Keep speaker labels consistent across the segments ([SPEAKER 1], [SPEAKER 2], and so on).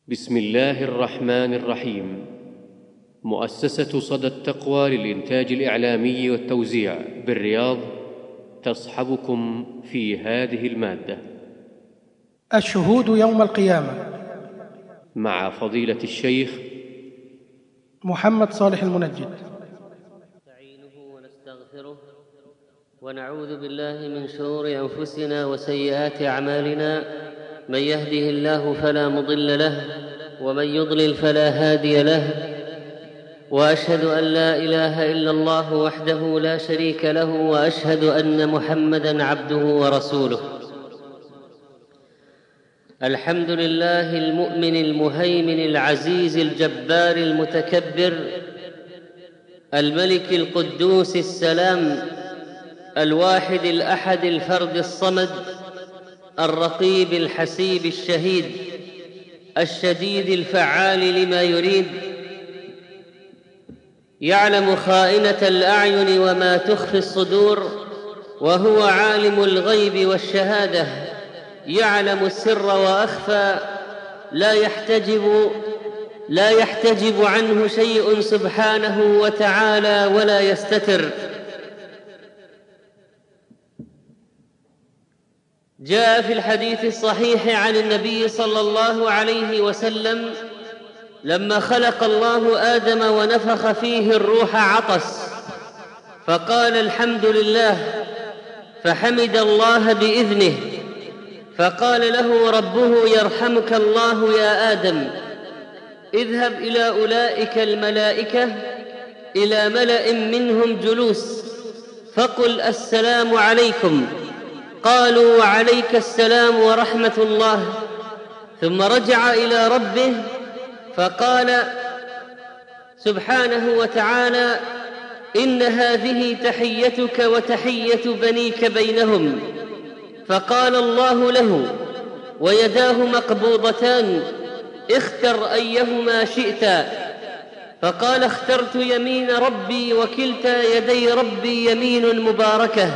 [SPEAKER 1] بسم الله الرحمن الرحيم. مؤسسة صدى التقوى للإنتاج الإعلامي والتوزيع بالرياض تصحبكم في هذه المادة.
[SPEAKER 2] الشهود يوم القيامة
[SPEAKER 1] مع فضيلة الشيخ
[SPEAKER 2] محمد صالح المنجد.
[SPEAKER 3] نستعينه ونستغفره ونعوذ بالله من شرور أنفسنا وسيئات أعمالنا، من يهده الله فلا مضل له ومن يضلل فلا هادي له، وأشهد أن لا إله إلا الله وحده لا شريك له، وأشهد أن محمدًا عبده ورسوله. الحمد لله المؤمن المهيمن العزيز الجبار المتكبر، الملك القدوس السلام، الواحد الأحد الفرد الصمد، الرقيب الحسيب الشهيد، الشديد الفعال لما يريد، يعلم خائنة الأعين وما تخفي الصدور، وهو عالم الغيب والشهادة، يعلم السر وأخفى، لا يحتجب عنه شيء سبحانه وتعالى ولا يستتر. جاء في الحديث الصحيح عن النبي صلى الله عليه وسلم: لما خلق الله آدم ونفخ فيه الروح عطس فقال الحمد لله، فحمد الله بإذنه، فقال له ربه: يرحمك الله يا آدم، اذهب إلى أولئك الملائكة إلى ملأ منهم جلوس فقل السلام عليكم. قالوا: وعليك السلام ورحمة الله. ثم رجع إلى ربه فقال سبحانه وتعالى: إن هذه تحيتك وتحية بنيك بينهم. فقال الله له ويداه مقبوضتان: اختر أيهما شئت. فقال: اخترت يمين ربي، وكلتا يدي ربي يمين مباركة.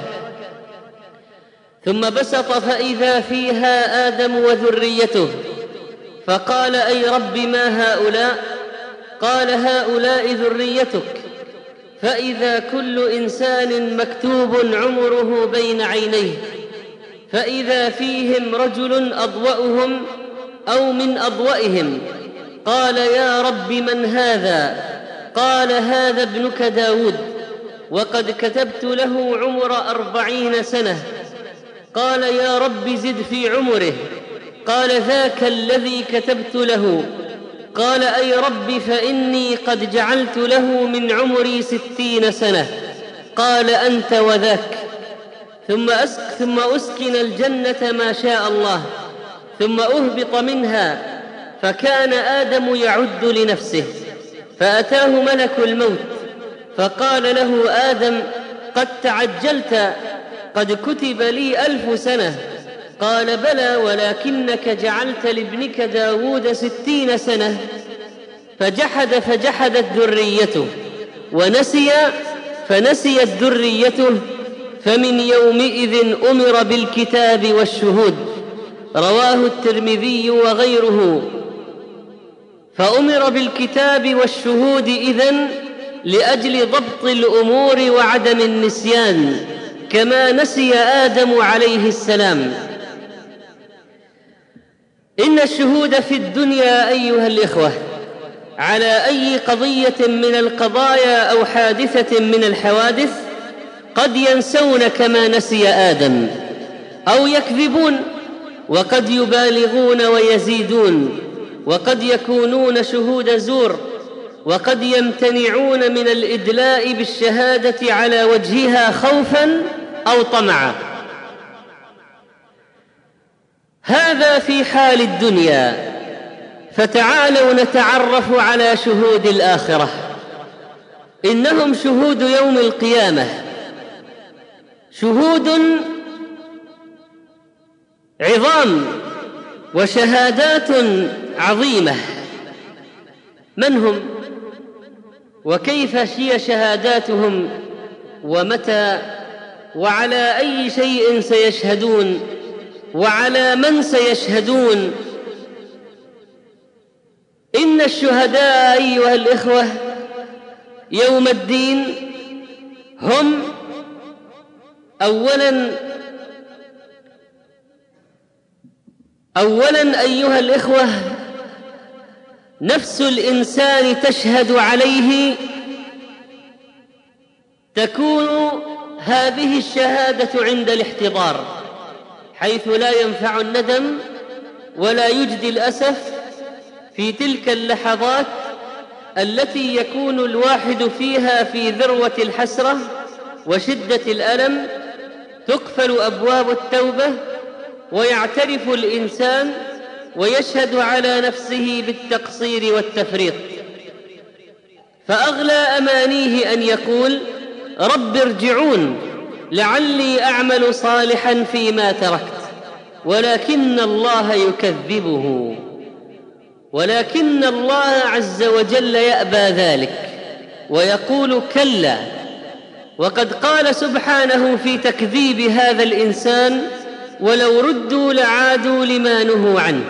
[SPEAKER 3] ثم بسط فإذا فيها آدم وذريته، فقال: أي رب ما هؤلاء؟ قال: هؤلاء ذريتك. فإذا كل إنسان مكتوب عمره بين عينيه، فإذا فيهم رجل أضوأهم أو من أضوئهم. قال: يا رب من هذا؟ قال: هذا ابنك داود، وقد كتبت له عمر 40 سنة. قال: يا رب زد في عمره. قال: ذاك الذي كتبت له. قال: أي رب فإني قد جعلت له من عمري 60 سنة. قال: أنت وذاك. ثم أسكن الجنة ما شاء الله، ثم أهبط منها، فكان آدم يعد لنفسه، فأتاه ملك الموت فقال له: آدم قد تعجلت، قد كتب لي 1000 سنة. قال: بلى، ولكنك جعلت لابنك داود 60 سنة. فجحدت ذريته، ونسي فنسيت ذريته، فمن يومئذ أمر بالكتاب والشهود. رواه الترمذي وغيره. فأمر بالكتاب والشهود إذن لأجل ضبط الأمور وعدم النسيان، كما نسي آدم عليه السلام. إن الشهود في الدنيا أيها الإخوة على أي قضية من القضايا أو حادثة من الحوادث قد ينسون كما نسي آدم، أو يكذبون، وقد يبالغون ويزيدون، وقد يكونون شهود زور، وقد يمتنعون من الإدلاء بالشهادة على وجهها خوفاً أو طمعاً. هذا في حال الدنيا، فتعالوا نتعرف على شهود الآخرة. إنهم شهود يوم القيامة، شهود عظام وشهادات عظيمة. من هم؟ وكيف هي شهاداتهم؟ ومتى؟ وعلى أي شيء سيشهدون؟ وعلى من سيشهدون؟ الشهداء أيها الإخوة يوم الدين هم أولا أيها الإخوة نفس الإنسان تشهد عليه، تكون هذه الشهادة عند الاحتضار، حيث لا ينفع الندم ولا يجدي الأسف في تلك اللحظات التي يكون الواحد فيها في ذروة الحسرة وشدة الألم. تقفل أبواب التوبة ويعترف الإنسان ويشهد على نفسه بالتقصير والتفريط، فأغلى أمانيه أن يقول رب ارجعون لعلي أعمل صالحا فيما تركت، ولكن الله يكذبه، ولكن الله عز وجل يأبى ذلك ويقول كلا. وقد قال سبحانه في تكذيب هذا الإنسان ولو ردوا لعادوا لما نهوا عنه.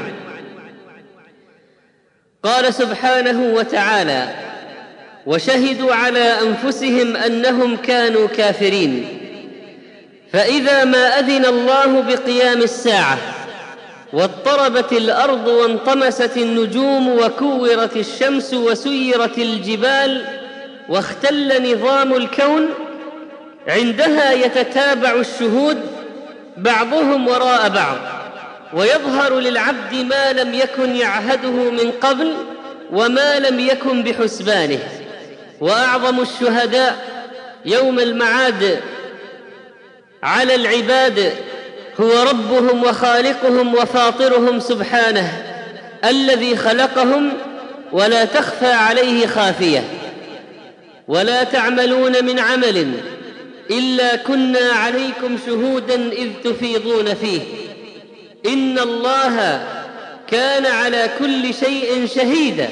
[SPEAKER 3] قال سبحانه وتعالى وشهدوا على أنفسهم أنهم كانوا كافرين، فإذا ما أذن الله بقيام الساعة واضطربت الأرض وانطمست النجوم وكورت الشمس وسيرت الجبال واختل نظام الكون، عندها يتتابع الشهود بعضهم وراء بعض، ويظهر للعبد ما لم يكن يعهده من قبل وما لم يكن بحسبانه. وأعظم الشهداء يوم المعاد على العباد هو ربهم وخالقهم وفاطرهم سبحانه، الذي خلقهم ولا تخفى عليه خافية. ولا تعملون من عمل إلا كنا عليكم شهودا إذ تفيضون فيه إن الله كان على كل شيء شهيدا.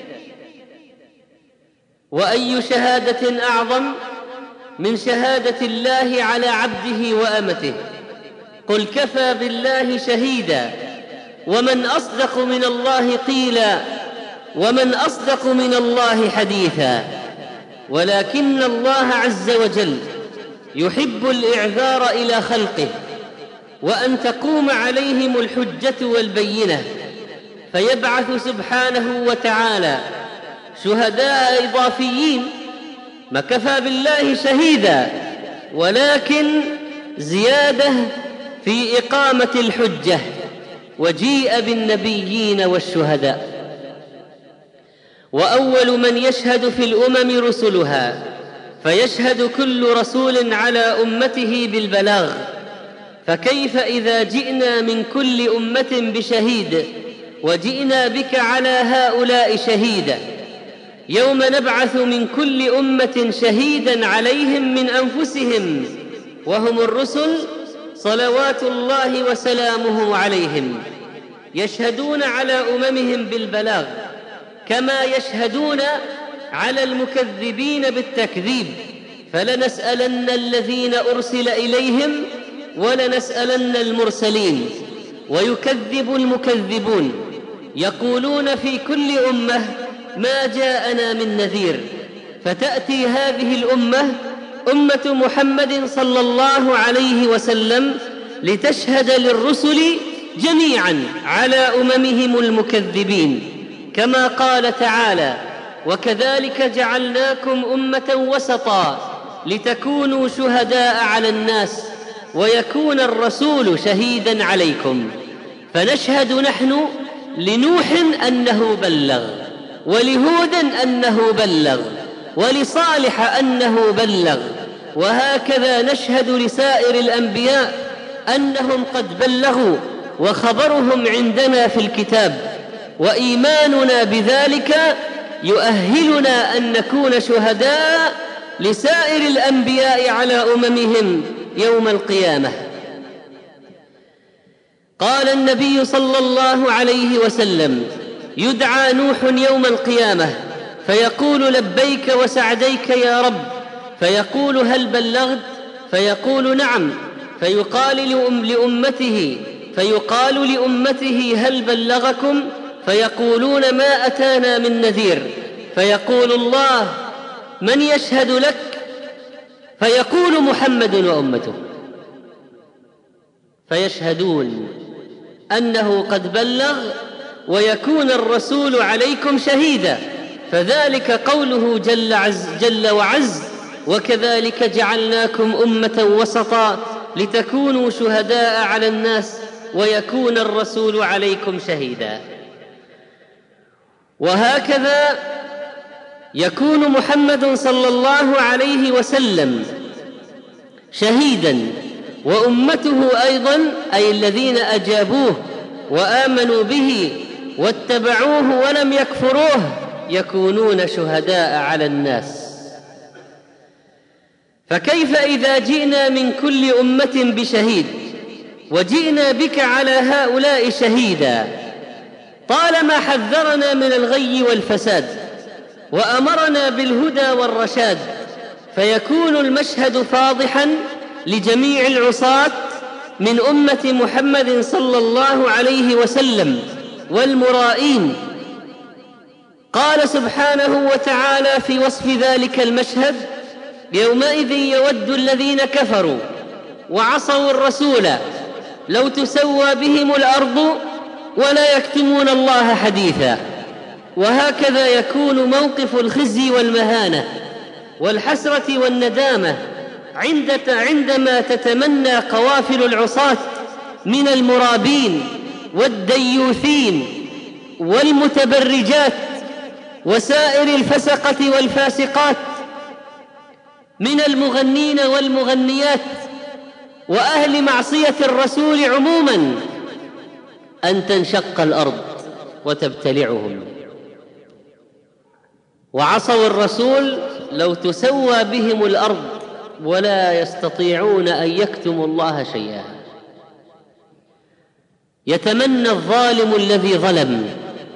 [SPEAKER 3] وأي شهادة أعظم من شهادة الله على عبده وأمته؟ قل كفى بالله شهيدا ومن أصدق من الله قيلا ومن أصدق من الله حديثا. ولكن الله عز وجل يحب الإعذار إلى خلقه وأن تقوم عليهم الحجة والبينة، فيبعث سبحانه وتعالى شهداء إضافيين. ما كفى بالله شهيدا، ولكن زيادة في إقامة الحجة، وجيء بالنبيين والشهداء. وأول من يشهد في الأمم رسلها، فيشهد كل رسول على أمته بالبلاغ، فكيف إذا جئنا من كل أمة بشهيد وجئنا بك على هؤلاء شهيدا؟ يوم نبعث من كل أمة شهيدا عليهم من أنفسهم وهم الرسل صلوات الله وسلامه عليهم، يشهدون على أممهم بالبلاغ كما يشهدون على المكذبين بالتكذيب. فلنسألن الذين أرسل إليهم ولنسألن المرسلين. ويكذب المكذبون يقولون في كل أمة ما جاءنا من نذير، فتأتي هذه الأمة أمة محمد صلى الله عليه وسلم لتشهد للرسل جميعا على أممهم المكذبين، كما قال تعالى وكذلك جعلناكم أمة وسطا لتكونوا شهداء على الناس ويكون الرسول شهيدا عليكم. فنشهد نحن لنوح أنه بلغ، ولهود أنه بلغ، ولصالح أنه بلغ، وهكذا نشهد لسائر الأنبياء أنهم قد بلغوا، وخبرهم عندنا في الكتاب. وإيماننا بذلك يؤهلنا أن نكون شهداء لسائر الأنبياء على أممهم يوم القيامة. قال النبي صلى الله عليه وسلم يدعى نوح يوم القيامة فيقول لبيك وسعديك يا رب، فيقول هل بلغت؟ فيقول نعم. فيقال لأمته هل بلغكم؟ فيقولون ما أتانا من نذير، فيقول الله من يشهد لك؟ فيقول محمد وأمته، فيشهدون أنه قد بلغ ويكون الرسول عليكم شهيدا. فذلك قوله جل وعز: وكذلك جعلناكم أمة وسطا لتكونوا شهداء على الناس ويكون الرسول عليكم شهيدا. وهكذا يكون محمد صلى الله عليه وسلم شهيدا، وأمته أيضا، أي الذين أجابوه وآمنوا به واتبعوه ولم يكفروه، يكونون شهداء على الناس. فكيف إذا جئنا من كل أمة بشهيد وجئنا بك على هؤلاء شهيدا؟ طالما حذرنا من الغي والفساد وأمرنا بالهدى والرشاد، فيكون المشهد فاضحا لجميع العصاة من أمة محمد صلى الله عليه وسلم والمرائين. قال سبحانه وتعالى في وصف ذلك المشهد: يومئذ يود الذين كفروا وعصوا الرسول لو تسوى بهم الأرض ولا يكتمون الله حديثا. وهكذا يكون موقف الخزي والمهانة والحسرة والندامة عندما تتمنى قوافل العصاة من المرابين والديوثين والمتبرجات وسائر الفسقة والفاسقات من المغنين والمغنيات وأهل معصية الرسول عموما، أن تنشق الأرض وتبتلعهم. وعصوا الرسول لو تسوى بهم الأرض ولا يستطيعون أن يكتموا الله شيئا. يتمنى الظالم الذي ظلم،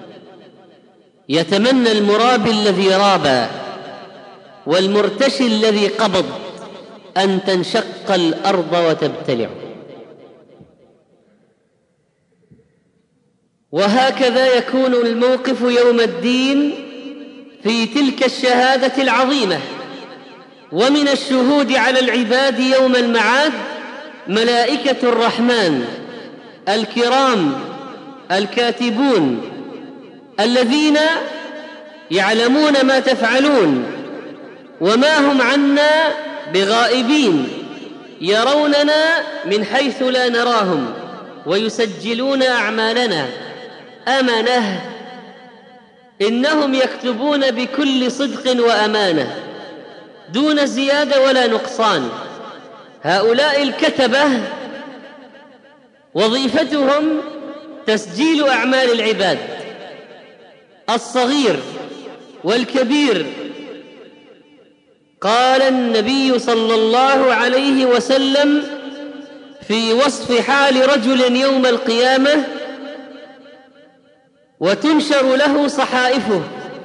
[SPEAKER 3] يتمنى المرابي الذي رابى والمرتشي الذي قبض أن تنشق الأرض وتبتلع. وهكذا يكون الموقف يوم الدين في تلك الشهادة العظيمة. ومن الشهود على العباد يوم المعاد ملائكة الرحمن الكرام الكاتبون الذين يعلمون ما تفعلون وما هم عنا بغائبين، يروننا من حيث لا نراهم ويسجلون أعمالنا. أمنة، إنهم يكتبون بكل صدق وأمانة دون زيادة ولا نقصان. هؤلاء الكتبة وظيفتهم تسجيل أعمال العباد الصغير والكبير. قال النبي صلى الله عليه وسلم في وصف حال رجل يوم القيامة: وتنشر له صحائفه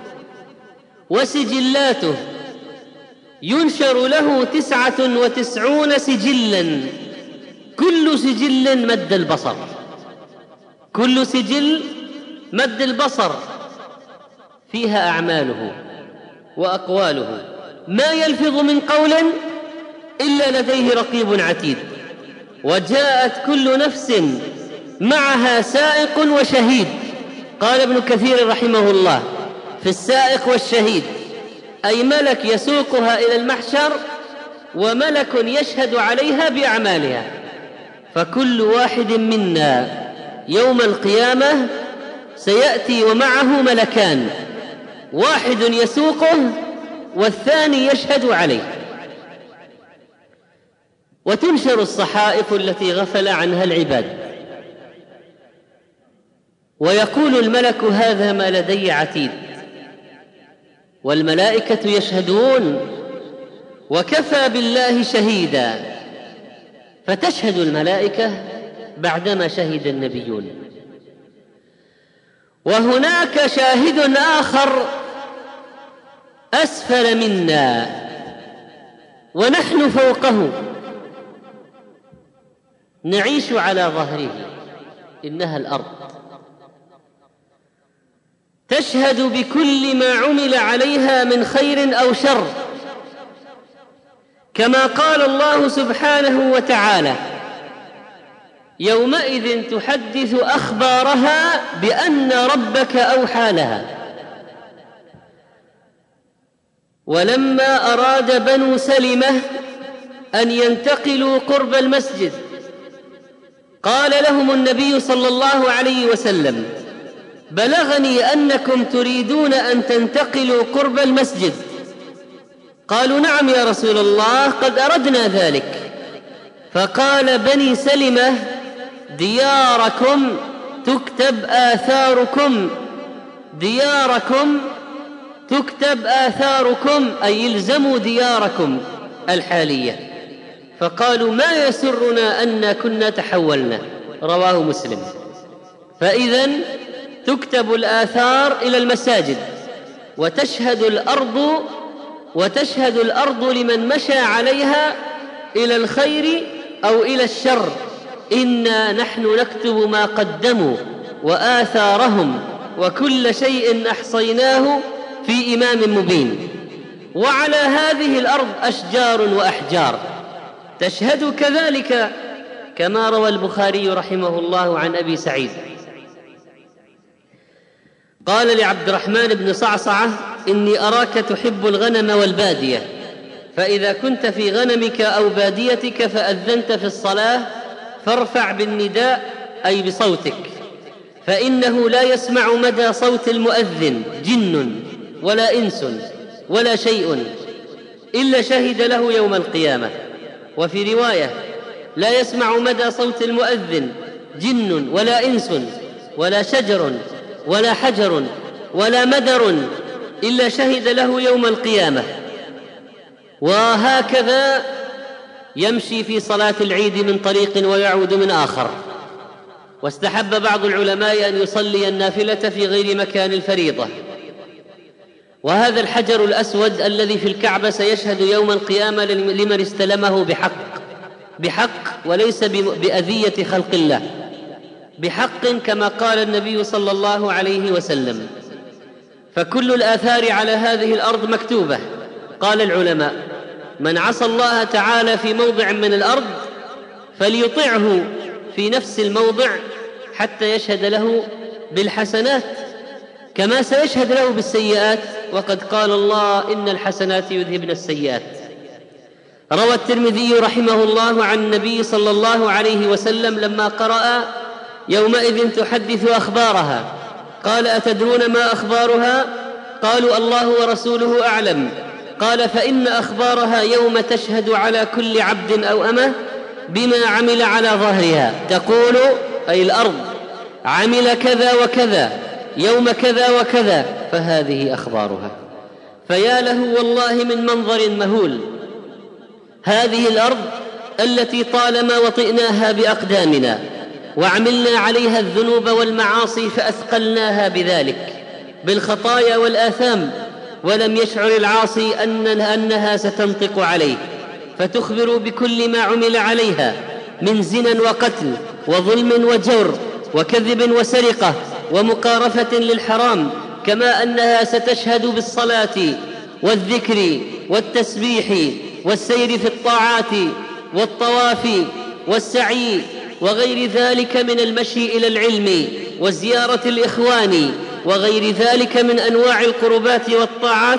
[SPEAKER 3] وسجلاته، ينشر له 99 سجلا، كل سجل مد البصر، كل سجل مد البصر فيها أعماله وأقواله، ما يلفظ من قول إلا لديه رقيب عتيد. وجاءت كل نفس معها سائق وشهيد. قال ابن كثير رحمه الله في السائق والشهيد أي ملك يسوقها إلى المحشر وملك يشهد عليها بأعمالها. فكل واحد منا يوم القيامة سيأتي ومعه ملكان، واحد يسوقه والثاني يشهد عليه. وتنشر الصحائف التي غفل عنها العباد، ويقول الملك: هذا ما لدي عتيد. والملائكة يشهدون وكفى بالله شهيدا، فتشهد الملائكة بعدما شهد النبيون. وهناك شاهد آخر أسفل منا ونحن فوقه، نعيش على ظهره، إنها الأرض. تشهد بكل ما عمل عليها من خير أو شر، كما قال الله سبحانه وتعالى: يومئذ تحدث أخبارها بأن ربك أوحى لها. ولما أراد بنو سلمة أن ينتقلوا قرب المسجد قال لهم النبي صلى الله عليه وسلم: بلغني أنكم تريدون أن تنتقلوا قرب المسجد. قالوا: نعم يا رسول الله، قد أردنا ذلك. فقال: بني سلمة دياركم تكتب آثاركم، دياركم تكتب آثاركم، أي يلزموا دياركم الحالية. فقالوا: ما يسرنا أن كنا تحولنا. رواه مسلم. فإذن تكتب الآثار إلى المساجد، وتشهد الأرض لمن مشى عليها إلى الخير أو إلى الشر. إنا نحن نكتب ما قدموا وآثارهم وكل شيء أحصيناه في إمام مبين. وعلى هذه الأرض أشجار وأحجار تشهد كذلك، كما روى البخاري رحمه الله عن أبي سعيد قال لعبد الرحمن بن صعصعة: إني أراك تحب الغنم والبادية، فإذا كنت في غنمك أو باديتك فأذنت في الصلاة فارفع بالنداء، أي بصوتك، فإنه لا يسمع مدى صوت المؤذن جن ولا إنس ولا شيء إلا شهد له يوم القيامة. وفي رواية: لا يسمع مدى صوت المؤذن جن ولا إنس ولا شجر ولا حجر ولا مدر إلا شهد له يوم القيامة. وهكذا يمشي في صلاة العيد من طريق ويعود من آخر. واستحب بعض العلماء أن يصلي النافلة في غير مكان الفريضة. وهذا الحجر الأسود الذي في الكعبة سيشهد يوم القيامة لمن استلمه بحق وليس بأذية خلق الله، بحق كما قال النبي صلى الله عليه وسلم. فكل الآثار على هذه الأرض مكتوبة. قال العلماء: من عصى الله تعالى في موضع من الأرض فليطعه في نفس الموضع حتى يشهد له بالحسنات كما سيشهد له بالسيئات، وقد قال الله: إن الحسنات يذهبن السيئات. روى الترمذي رحمه الله عن النبي صلى الله عليه وسلم لما قرأ: يومئذ تحدث أخبارها، قال: أتدرون ما أخبارها؟ قالوا: الله ورسوله أعلم. قال: فإن أخبارها يوم تشهد على كل عبد أو أمة بما عمل على ظهرها، تقول أي الأرض: عمل كذا وكذا يوم كذا وكذا، فهذه أخبارها. فيا له والله من منظر مهول هذه الأرض التي طالما وطئناها بأقدامنا وعملنا عليها الذنوب والمعاصي فأثقلناها بذلك بالخطايا والآثام، ولم يشعر العاصي أنها ستنطق عليه فتخبر بكل ما عمل عليها من زنا وقتل وظلم وجور وكذب وسرقة ومقارفة للحرام، كما أنها ستشهد بالصلاة والذكر والتسبيح والسير في الطاعات والطواف والسعي وغير ذلك من المشي إلى العلم وزيارة الإخوان وغير ذلك من أنواع القربات والطاعات.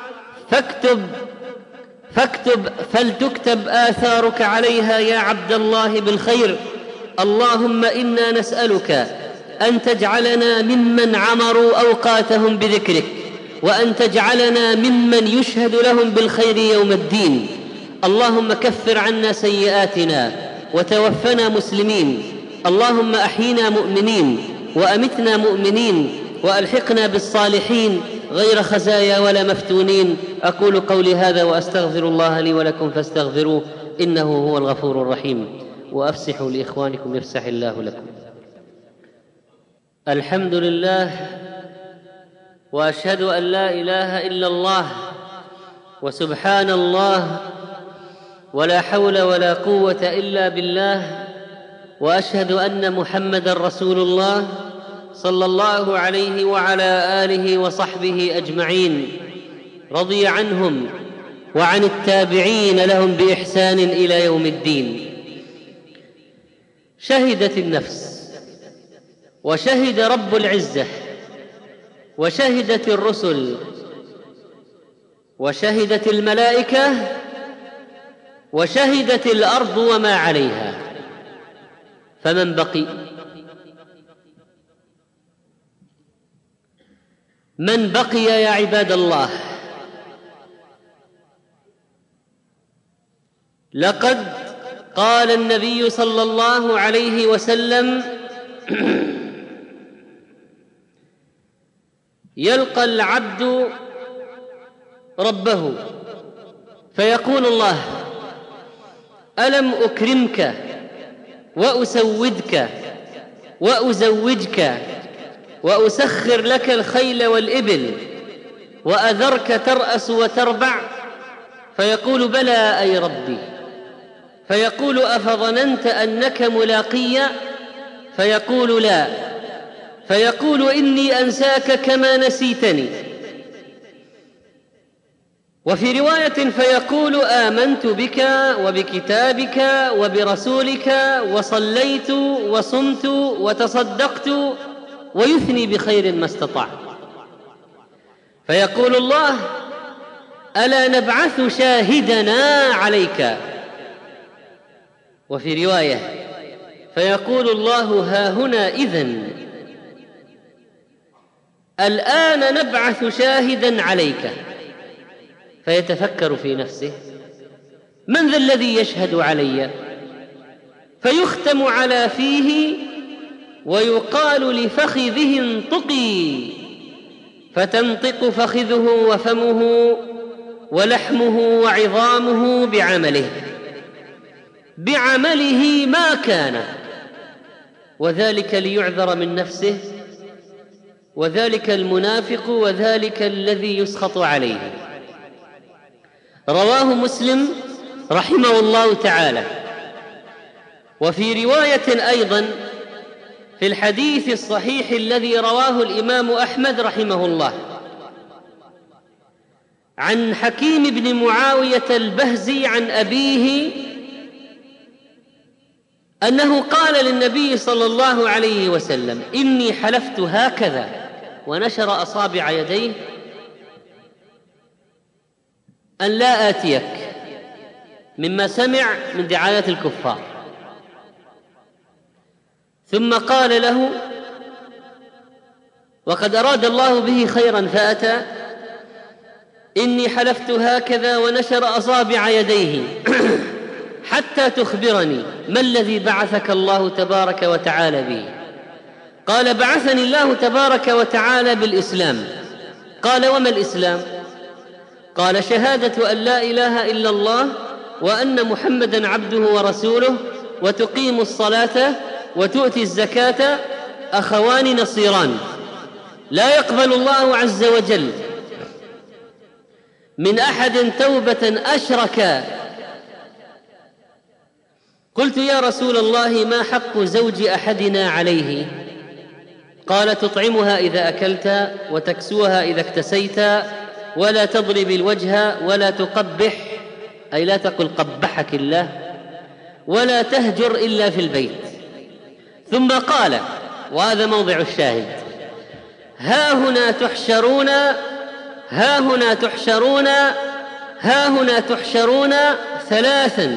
[SPEAKER 3] فاكتب فلتكتب آثارك عليها يا عبد الله بالخير. اللهم إنا نسألك أن تجعلنا ممن عمروا أوقاتهم بذكرك، وأن تجعلنا ممن يشهد لهم بالخير يوم الدين. اللهم كفر عنا سيئاتنا وتوفنا مسلمين. اللهم أحينا مؤمنين وأمتنا مؤمنين وألحقنا بالصالحين غير خزايا ولا مفتونين. أقول قولي هذا وأستغفر الله لي ولكم فاستغفروه إنه هو الغفور الرحيم. وأفسحوا لإخوانكم يفسح الله لكم. الحمد لله، وأشهد أن لا إله إلا الله، وسبحان الله، ولا حول ولا قوة إلا بالله، وأشهد أن محمدًا رسول الله صلى الله عليه وعلى آله وصحبه أجمعين، رضي عنهم وعن التابعين لهم بإحسان إلى يوم الدين. شهدت النفس وشهد رب العزة وشهدت الرسل وشهدت الملائكة وشهدت الأرض وما عليها، فمن بقي؟ من بقي يا عباد الله؟ لقد قال النبي صلى الله عليه وسلم: يلقى العبد ربه فيقول الله: ألم أكرمك وأسودك وأزوجك وأسخر لك الخيل والإبل وأذرك ترأس وتربع؟ فيقول: بلى أي ربي. فيقول: أفظننت أنك ملاقي؟ فيقول: لا. فيقول: إني أنساك كما نسيتني. وفي رواية: فيقول: آمنت بك وبكتابك وبرسولك وصليت وصمت وتصدقت، ويثني بخير ما استطاع. فيقول الله: ألا نبعث شاهدنا عليك؟ وفي رواية: فيقول الله: ها هنا إذن، الآن نبعث شاهدا عليك. فيتفكر في نفسه: من ذا الذي يشهد علي؟ فيختم على فيه ويقال لفخذه: انطقي، فتنطق فخذه وفمه ولحمه وعظامه بعمله ما كان، وذلك ليعذر من نفسه، وذلك المنافق، وذلك الذي يسخط عليه. رواه مسلم رحمه الله تعالى. وفي رواية أيضا في الحديث الصحيح الذي رواه الإمام أحمد رحمه الله عن حكيم بن معاوية البهزي عن أبيه أنه قال للنبي صلى الله عليه وسلم: إني حلفت هكذا، ونشر أصابع يديه، أن لا آتيك، مما سمع من دعايات الكفار. ثم قال له: وقد أراد الله به خيرا فأتى: إني حلفت هكذا، ونشر أصابع يديه، حتى تخبرني ما الذي بعثك الله تبارك وتعالى به؟ قال: بعثني الله تبارك وتعالى بالإسلام. قال: وما الإسلام؟ قال: شهادة أن لا إله إلا الله وأن محمدا عبده ورسوله، وتقيم الصلاة وتؤتي الزكاة، أخوان نصيران، لا يقبل الله عز وجل من أحد توبة أشرك. قلت: يا رسول الله، ما حق زوج أحدنا عليه؟ قال: تطعمها إذا أكلت، وتكسوها إذا اكتسيت، ولا تضرب الوجه، ولا تقبح، أي لا تقل قبحك الله، ولا تهجر إلا في البيت. ثم قال، وهذا موضع الشاهد: ها هنا تحشرون، ها هنا تحشرون، ها هنا تحشرون ثلاثا،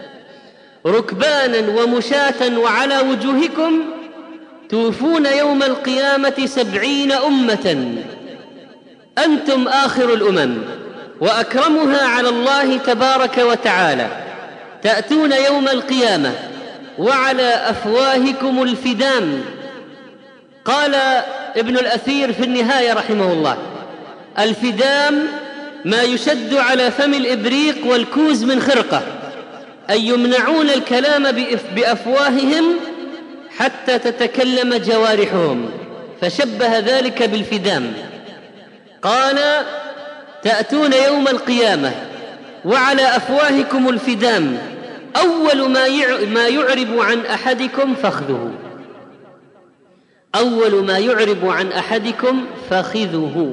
[SPEAKER 3] ركبانا ومشاة وعلى وجوهكم، توفون يوم القيامة 70 أمة، أنتم آخر الأمم وأكرمها على الله تبارك وتعالى. تأتون يوم القيامة وعلى أفواهكم الفدام. قال ابن الأثير في النهاية رحمه الله: الفدام ما يشد على فم الإبريق والكوز من خرقة، أي يمنعون الكلام بأفواههم حتى تتكلم جوارحهم، فشبه ذلك بالفدام. قال: تأتون يوم القيامة وعلى أفواهكم الفدام، أول ما يعرب عن أحدكم فخذه. أول ما يعرب عن أحدكم فخذه.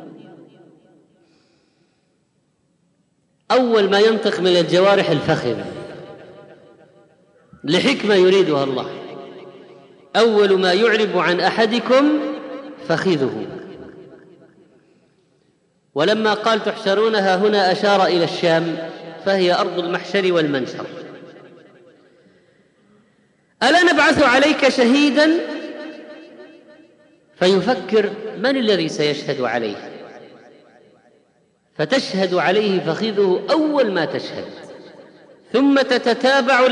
[SPEAKER 3] أول ما ينطق من الجوارح الفخذ لحكمة يريدها الله. أول ما يعرب عن أحدكم فخذه. ولما قال تحشرونها هنا أشار إلى الشام، فهي أرض المحشر والمنشر. ألا نبعث عليك شهيدا؟ فيفكر من الذي سيشهد عليه، فتشهد عليه فخذه أول ما تشهد، ثم تتتابع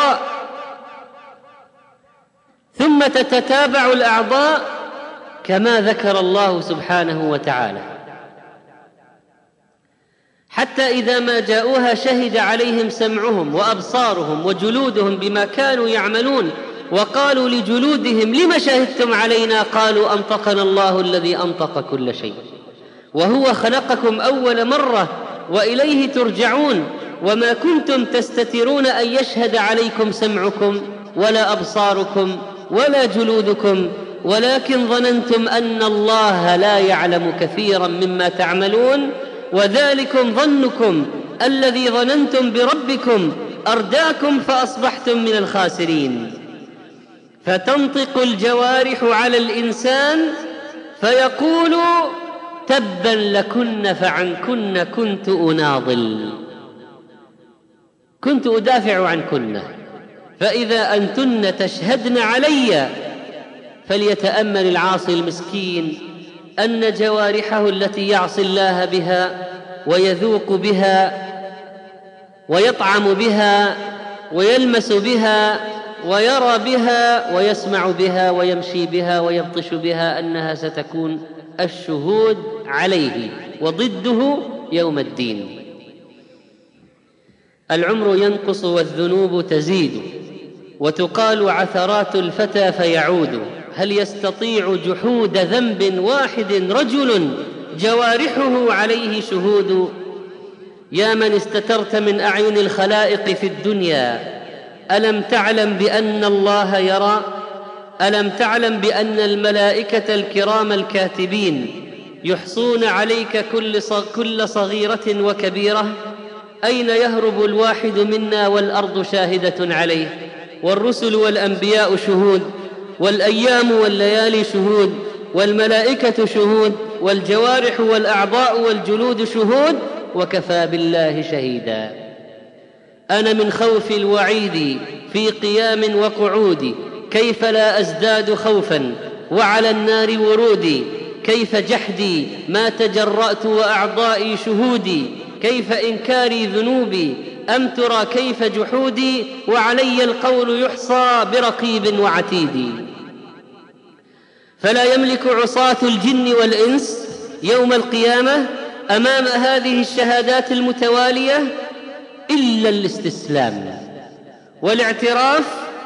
[SPEAKER 3] الأعضاء كما ذكر الله سبحانه وتعالى، حتى إذا ما جاءوها شهد عليهم سمعهم وأبصارهم وجلودهم بما كانوا يعملون، وقالوا لجلودهم لم شهدتم علينا؟ قالوا أنطقنا الله الذي أنطق كل شيء وهو خلقكم أول مرة وإليه ترجعون، وما كنتم تستترون أن يشهد عليكم سمعكم ولا أبصاركم ولا جلودكم، ولكن ظننتم أن الله لا يعلم كثيرا مما تعملون، وذلكم ظنكم الذي ظننتم بربكم أرداكم فأصبحتم من الخاسرين. فتنطق الجوارح على الإنسان فيقول تبا لكن فعنكن كنت أناضل، كنت أدافع عنكن، فإذا أنتن تشهدن علي. فليتأمل العاصي المسكين أن جوارحه التي يعصي الله بها ويذوق بها ويطعم بها ويلمس بها ويرى بها ويسمع بها ويمشي بها ويبطش بها أنها ستكون الشهود عليه وضده يوم الدين. العمر ينقص والذنوب تزيد، وتقال عثرات الفتى فيعود. هل يستطيع جحود ذنب واحد رجل جوارحه عليه شهود؟ يا من استترت من أعين الخلائق في الدنيا، ألم تعلم بأن الله يرى؟ ألم تعلم بأن الملائكة الكرام الكاتبين يحصون عليك كل صغيرة وكبيرة؟ أين يهرب الواحد منا والأرض شاهدة عليه، والرسل والأنبياء شهود، والأيام والليالي شهود، والملائكة شهود، والجوارح والأعضاء والجلود شهود، وكفى بالله شهيدا. أنا من خوف الوعيد في قيام وقعود، كيف لا أزداد خوفا وعلى النار ورودي، كيف جحدي ما تجرأت وأعضائي شهودي، كيف إنكاري ذنوبي أم ترى كيف جحودي، وعلي القول يحصى برقيب وعتيد. فلا يملك عصاة الجن والإنس يوم القيامة أمام هذه الشهادات المتوالية إلا الاستسلام والاعتراف،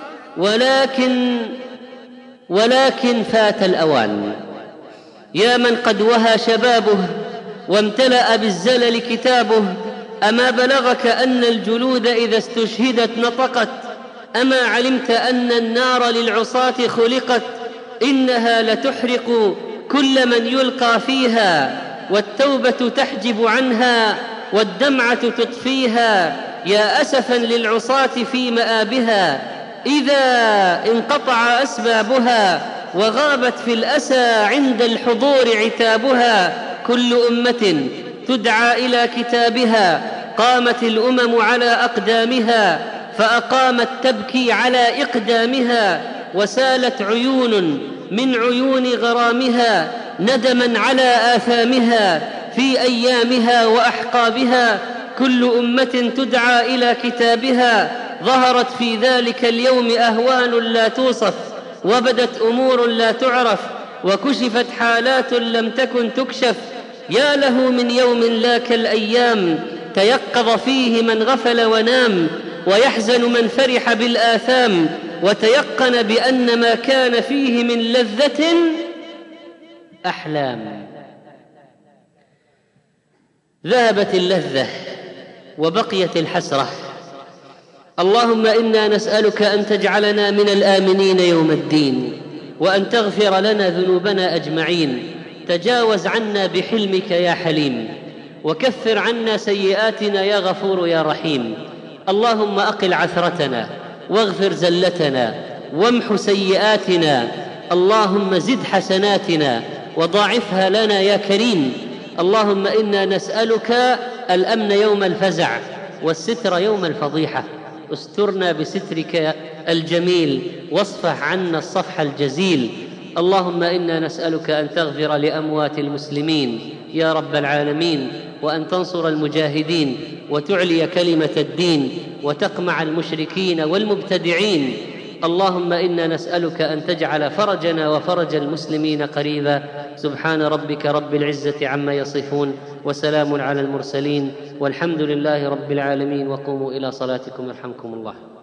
[SPEAKER 3] ولكن فات الأوان. يا من قد وهى شبابه وامتلأ بالزلل كتابه، أما بلغك أن الجلود إذا استشهدت نطقت؟ أما علمت أن النار للعصاة خلقت؟ إنها لتحرق كل من يلقى فيها، والتوبة تحجب عنها، والدمعة تطفيها. يا أسفا للعصاة في مآبها إذا انقطع أسبابها، وغابت في الأسى عند الحضور عتابها. كل أمة تدعى إلى كتابها، قامت الأمم على أقدامها، فأقامت تبكي على إقدامها، وسالت عيون من عيون غرامها ندما على آثامها في أيامها وأحقابها. كل أمة تدعى إلى كتابها، ظهرت في ذلك اليوم أهوان لا توصف، وبدت أمور لا تعرف، وكشفت حالات لم تكن تكشف. يا له من يوم لا كالأيام، تيقظ فيه من غفل ونام، ويحزن من فرح بالآثام، وتيقن بأن ما كان فيه من لذة أحلام. ذهبت اللذة وبقيت الحسرة. اللهم إنا نسألك أن تجعلنا من الآمنين يوم الدين، وأن تغفر لنا ذنوبنا أجمعين. تجاوز عنا بحلمك يا حليم، وكفر عنا سيئاتنا يا غفور يا رحيم. اللهم أقل عثرتنا واغفر زلتنا وامح سيئاتنا. اللهم زد حسناتنا وضاعفها لنا يا كريم. اللهم إنا نسألك الأمن يوم الفزع والستر يوم الفضيحة. استرنا بسترك الجميل واصفح عنا الصفح الجزيل. اللهم إنا نسألك أن تغفر لأموات المسلمين يا رب العالمين، وأن تنصر المجاهدين وتعلي كلمة الدين وتقمع المشركين والمبتدعين. اللهم إنا نسألك أن تجعل فرجنا وفرج المسلمين قريبا. سبحان ربك رب العزة عما يصفون، وسلام على المرسلين، والحمد لله رب العالمين. وقوموا إلى صلاتكم يرحمكم الله.